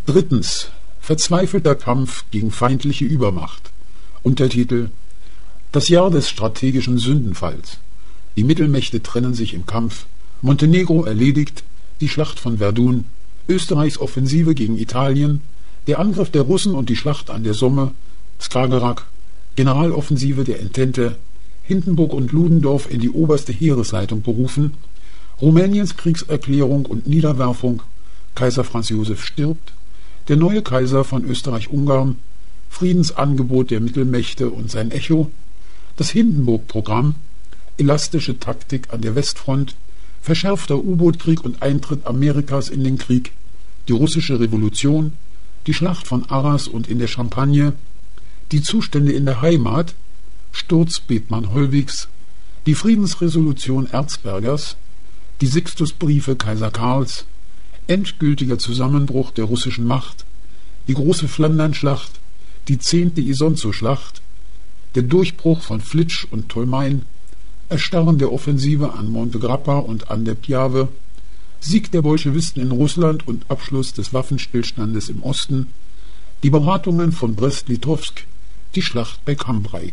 Drittens. Verzweifelter Kampf gegen feindliche Übermacht. Untertitel: Das Jahr des strategischen Sündenfalls. Die Mittelmächte trennen sich im Kampf. Montenegro erledigt, die Schlacht von Verdun, Österreichs Offensive gegen Italien, der Angriff der Russen und die Schlacht an der Somme, Skagerrak, Generaloffensive der Entente, Hindenburg und Ludendorff in die oberste Heeresleitung berufen, Rumäniens Kriegserklärung und Niederwerfung, Kaiser Franz Josef stirbt, der neue Kaiser von Österreich-Ungarn, Friedensangebot der Mittelmächte und sein Echo, das Hindenburg-Programm, elastische Taktik an der Westfront, verschärfter U-Boot-Krieg und Eintritt Amerikas in den Krieg, die russische Revolution, die Schlacht von Arras und in der Champagne, die Zustände in der Heimat, Sturz Bethmann-Hollwegs, die Friedensresolution Erzbergers, die Sixtusbriefe Kaiser Karls, endgültiger Zusammenbruch der russischen Macht, die große Flandernschlacht, die 10. Isonzo-Schlacht, der Durchbruch von Flitsch und Tolmain, Erstarren der Offensive an Monte Grappa und an der Piave, Sieg der Bolschewisten in Russland und Abschluss des Waffenstillstandes im Osten, die Beratungen von Brest-Litowsk, die Schlacht bei Cambrai.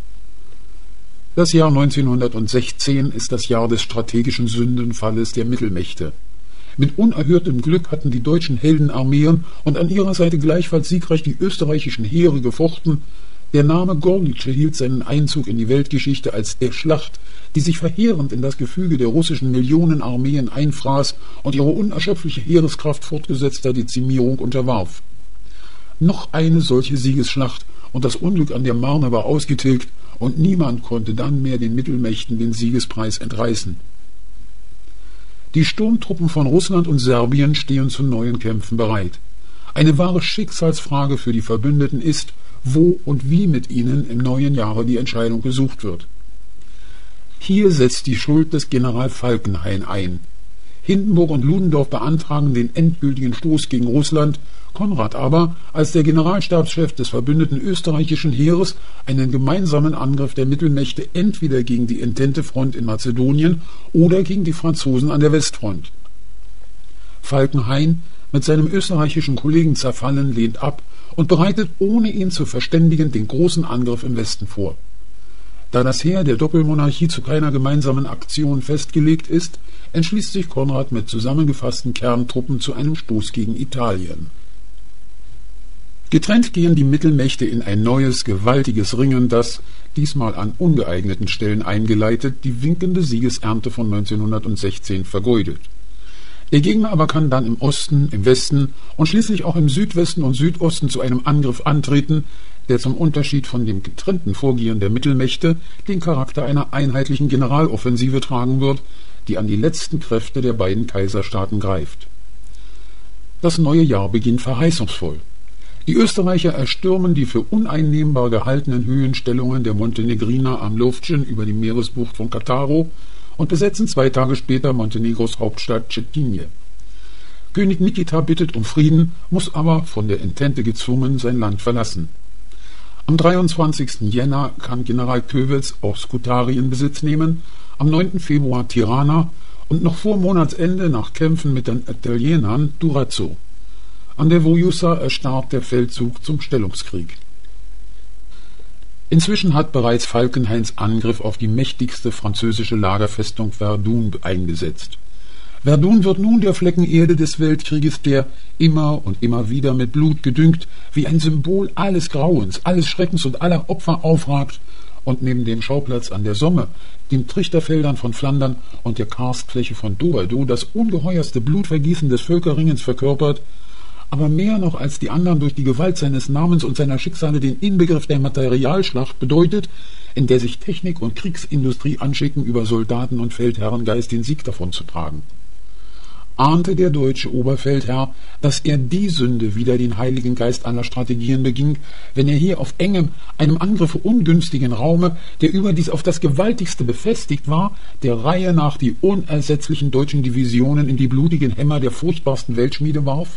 Das Jahr 1916 ist das Jahr des strategischen Sündenfalles der Mittelmächte. Mit unerhörtem Glück hatten die deutschen Heldenarmeen und an ihrer Seite gleichfalls siegreich die österreichischen Heere gefochten. Der Name Gorlice hielt seinen Einzug in die Weltgeschichte als der Schlacht, die sich verheerend in das Gefüge der russischen Millionenarmeen einfraß und ihre unerschöpfliche Heereskraft fortgesetzter Dezimierung unterwarf. Noch eine solche Siegesschlacht und das Unglück an der Marne war ausgetilgt und niemand konnte dann mehr den Mittelmächten den Siegespreis entreißen. Die Sturmtruppen von Russland und Serbien stehen zu neuen Kämpfen bereit. Eine wahre Schicksalsfrage für die Verbündeten ist, wo und wie mit ihnen im neuen Jahre die Entscheidung gesucht wird. Hier setzt die Schuld des General Falkenhayn ein. Hindenburg und Ludendorff beantragen den endgültigen Stoß gegen Russland, Konrad aber, als der Generalstabschef des verbündeten österreichischen Heeres, einen gemeinsamen Angriff der Mittelmächte entweder gegen die Entente-Front in Mazedonien oder gegen die Franzosen an der Westfront. Falkenhayn, mit seinem österreichischen Kollegen zerfallen, lehnt ab und bereitet, ohne ihn zu verständigen, den großen Angriff im Westen vor. Da das Heer der Doppelmonarchie zu keiner gemeinsamen Aktion festgelegt ist, entschließt sich Konrad mit zusammengefassten Kerntruppen zu einem Stoß gegen Italien. Getrennt gehen die Mittelmächte in ein neues, gewaltiges Ringen, das, diesmal an ungeeigneten Stellen eingeleitet, die winkende Siegesernte von 1916 vergeudet. Der Gegner aber kann dann im Osten, im Westen und schließlich auch im Südwesten und Südosten zu einem Angriff antreten, der zum Unterschied von dem getrennten Vorgehen der Mittelmächte den Charakter einer einheitlichen Generaloffensive tragen wird, die an die letzten Kräfte der beiden Kaiserstaaten greift. Das neue Jahr beginnt verheißungsvoll. Die Österreicher erstürmen die für uneinnehmbar gehaltenen Höhenstellungen der Montenegriner am Lovćen über die Meeresbucht von Cattaro und besetzen 2 Tage später Montenegros Hauptstadt Cetinje. König Nikita bittet um Frieden, muss aber, von der Entente gezwungen, sein Land verlassen. Am 23. Jänner kann General Köwels auch Scutari in Besitz nehmen, am 9. Februar Tirana und noch vor Monatsende nach Kämpfen mit den Italienern Durazzo. An der Vojusa erstarrt der Feldzug zum Stellungskrieg. Inzwischen hat bereits Falkenhayns Angriff auf die mächtigste französische Lagerfestung Verdun eingesetzt. Verdun wird nun der Flecken Erde des Weltkrieges, der immer und immer wieder mit Blut gedüngt, wie ein Symbol alles Grauens, alles Schreckens und aller Opfer aufragt und neben dem Schauplatz an der Somme, den Trichterfeldern von Flandern und der Karstfläche von Doberdo das ungeheuerste Blutvergießen des Völkerringens verkörpert, aber mehr noch als die anderen durch die Gewalt seines Namens und seiner Schicksale den Inbegriff der Materialschlacht bedeutet, in der sich Technik und Kriegsindustrie anschicken, über Soldaten und Feldherrengeist den Sieg davonzutragen. Ahnte der deutsche Oberfeldherr, dass er die Sünde wider den Heiligen Geist aller Strategien beging, wenn er hier auf engem, einem Angriffe ungünstigen Raume, der überdies auf das Gewaltigste befestigt war, der Reihe nach die unersetzlichen deutschen Divisionen in die blutigen Hämmer der furchtbarsten Weltschmiede warf?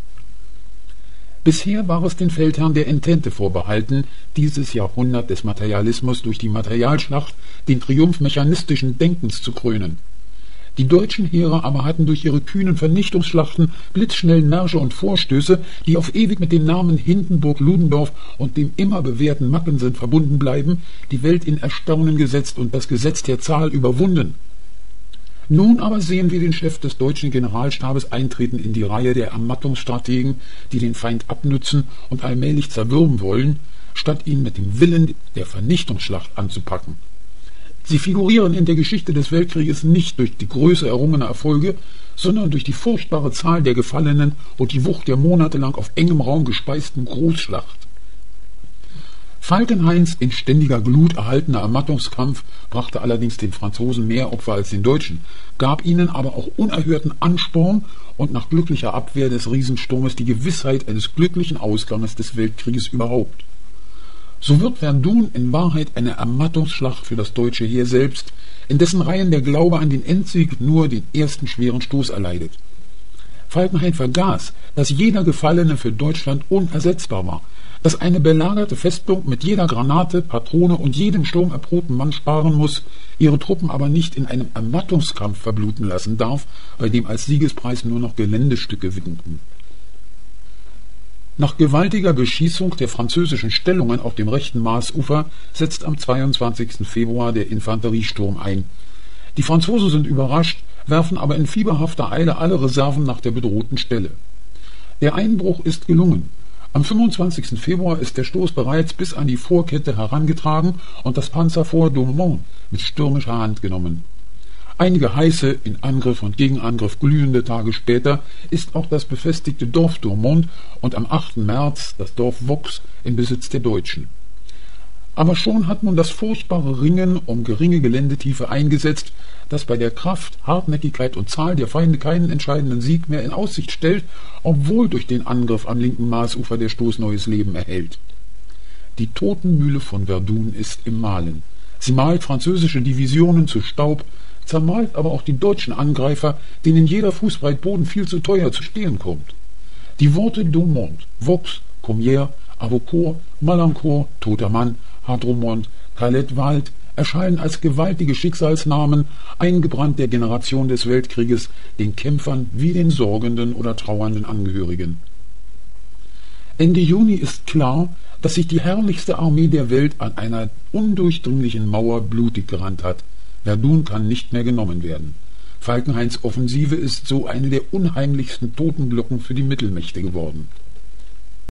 Bisher war es den Feldherren der Entente vorbehalten, dieses Jahrhundert des Materialismus durch die Materialschlacht, den Triumph mechanistischen Denkens zu krönen. Die deutschen Heere aber hatten durch ihre kühnen Vernichtungsschlachten, blitzschnellen Märsche und Vorstöße, die auf ewig mit den Namen Hindenburg, Ludendorff und dem immer bewährten Mackensen verbunden bleiben, die Welt in Erstaunen gesetzt und das Gesetz der Zahl überwunden. Nun aber sehen wir den Chef des deutschen Generalstabes eintreten in die Reihe der Ermattungsstrategen, die den Feind abnützen und allmählich zerwürmen wollen, statt ihn mit dem Willen der Vernichtungsschlacht anzupacken. Sie figurieren in der Geschichte des Weltkrieges nicht durch die Größe errungener Erfolge, sondern durch die furchtbare Zahl der Gefallenen und die Wucht der monatelang auf engem Raum gespeisten Großschlacht. Falkenhains in ständiger Glut erhaltener Ermattungskampf brachte allerdings den Franzosen mehr Opfer als den Deutschen, gab ihnen aber auch unerhörten Ansporn und nach glücklicher Abwehr des Riesensturmes die Gewissheit eines glücklichen Ausganges des Weltkrieges überhaupt. So wird Verdun in Wahrheit eine Ermattungsschlacht für das deutsche Heer selbst, in dessen Reihen der Glaube an den Endsieg nur den ersten schweren Stoß erleidet. Falkenhayn vergaß, dass jeder Gefallene für Deutschland unersetzbar war, dass eine belagerte Festung mit jeder Granate, Patrone und jedem sturmerprobten Mann sparen muss, ihre Truppen aber nicht in einem Ermattungskampf verbluten lassen darf, bei dem als Siegespreis nur noch Geländestücke winkten. Nach gewaltiger Beschießung der französischen Stellungen auf dem rechten Maasufer setzt am 22. Februar der Infanteriesturm ein. Die Franzosen sind überrascht, werfen aber in fieberhafter Eile alle Reserven nach der bedrohten Stelle. Der Einbruch ist gelungen. Am 25. Februar ist der Stoß bereits bis an die Vorkette herangetragen und das Panzerfort Douaumont mit stürmischer Hand genommen. Einige heiße, in Angriff und Gegenangriff glühende Tage später ist auch das befestigte Dorf Douaumont und am 8. März das Dorf Vaux in Besitz der Deutschen. Aber schon hat nun das furchtbare Ringen um geringe Geländetiefe eingesetzt, das bei der Kraft, Hartnäckigkeit und Zahl der Feinde keinen entscheidenden Sieg mehr in Aussicht stellt, obwohl durch den Angriff am linken Maasufer der Stoß neues Leben erhält. Die Totenmühle von Verdun ist im Mahlen. Sie malt französische Divisionen zu Staub, zermalt aber auch die deutschen Angreifer, denen jeder Fußbreit Boden viel zu teuer zu stehen kommt. Die Worte Douaumont, Vaux, Comières, Avocourt, Malancourt, Toter Mann, Hadromont, Calais-Wald erscheinen als gewaltige Schicksalsnamen, eingebrannt der Generation des Weltkrieges, den Kämpfern wie den sorgenden oder trauernden Angehörigen. Ende Juni ist klar, dass sich die herrlichste Armee der Welt an einer undurchdringlichen Mauer blutig gerannt hat. Verdun kann nicht mehr genommen werden. Falkenhayns Offensive ist so eine der unheimlichsten Totenglocken für die Mittelmächte geworden.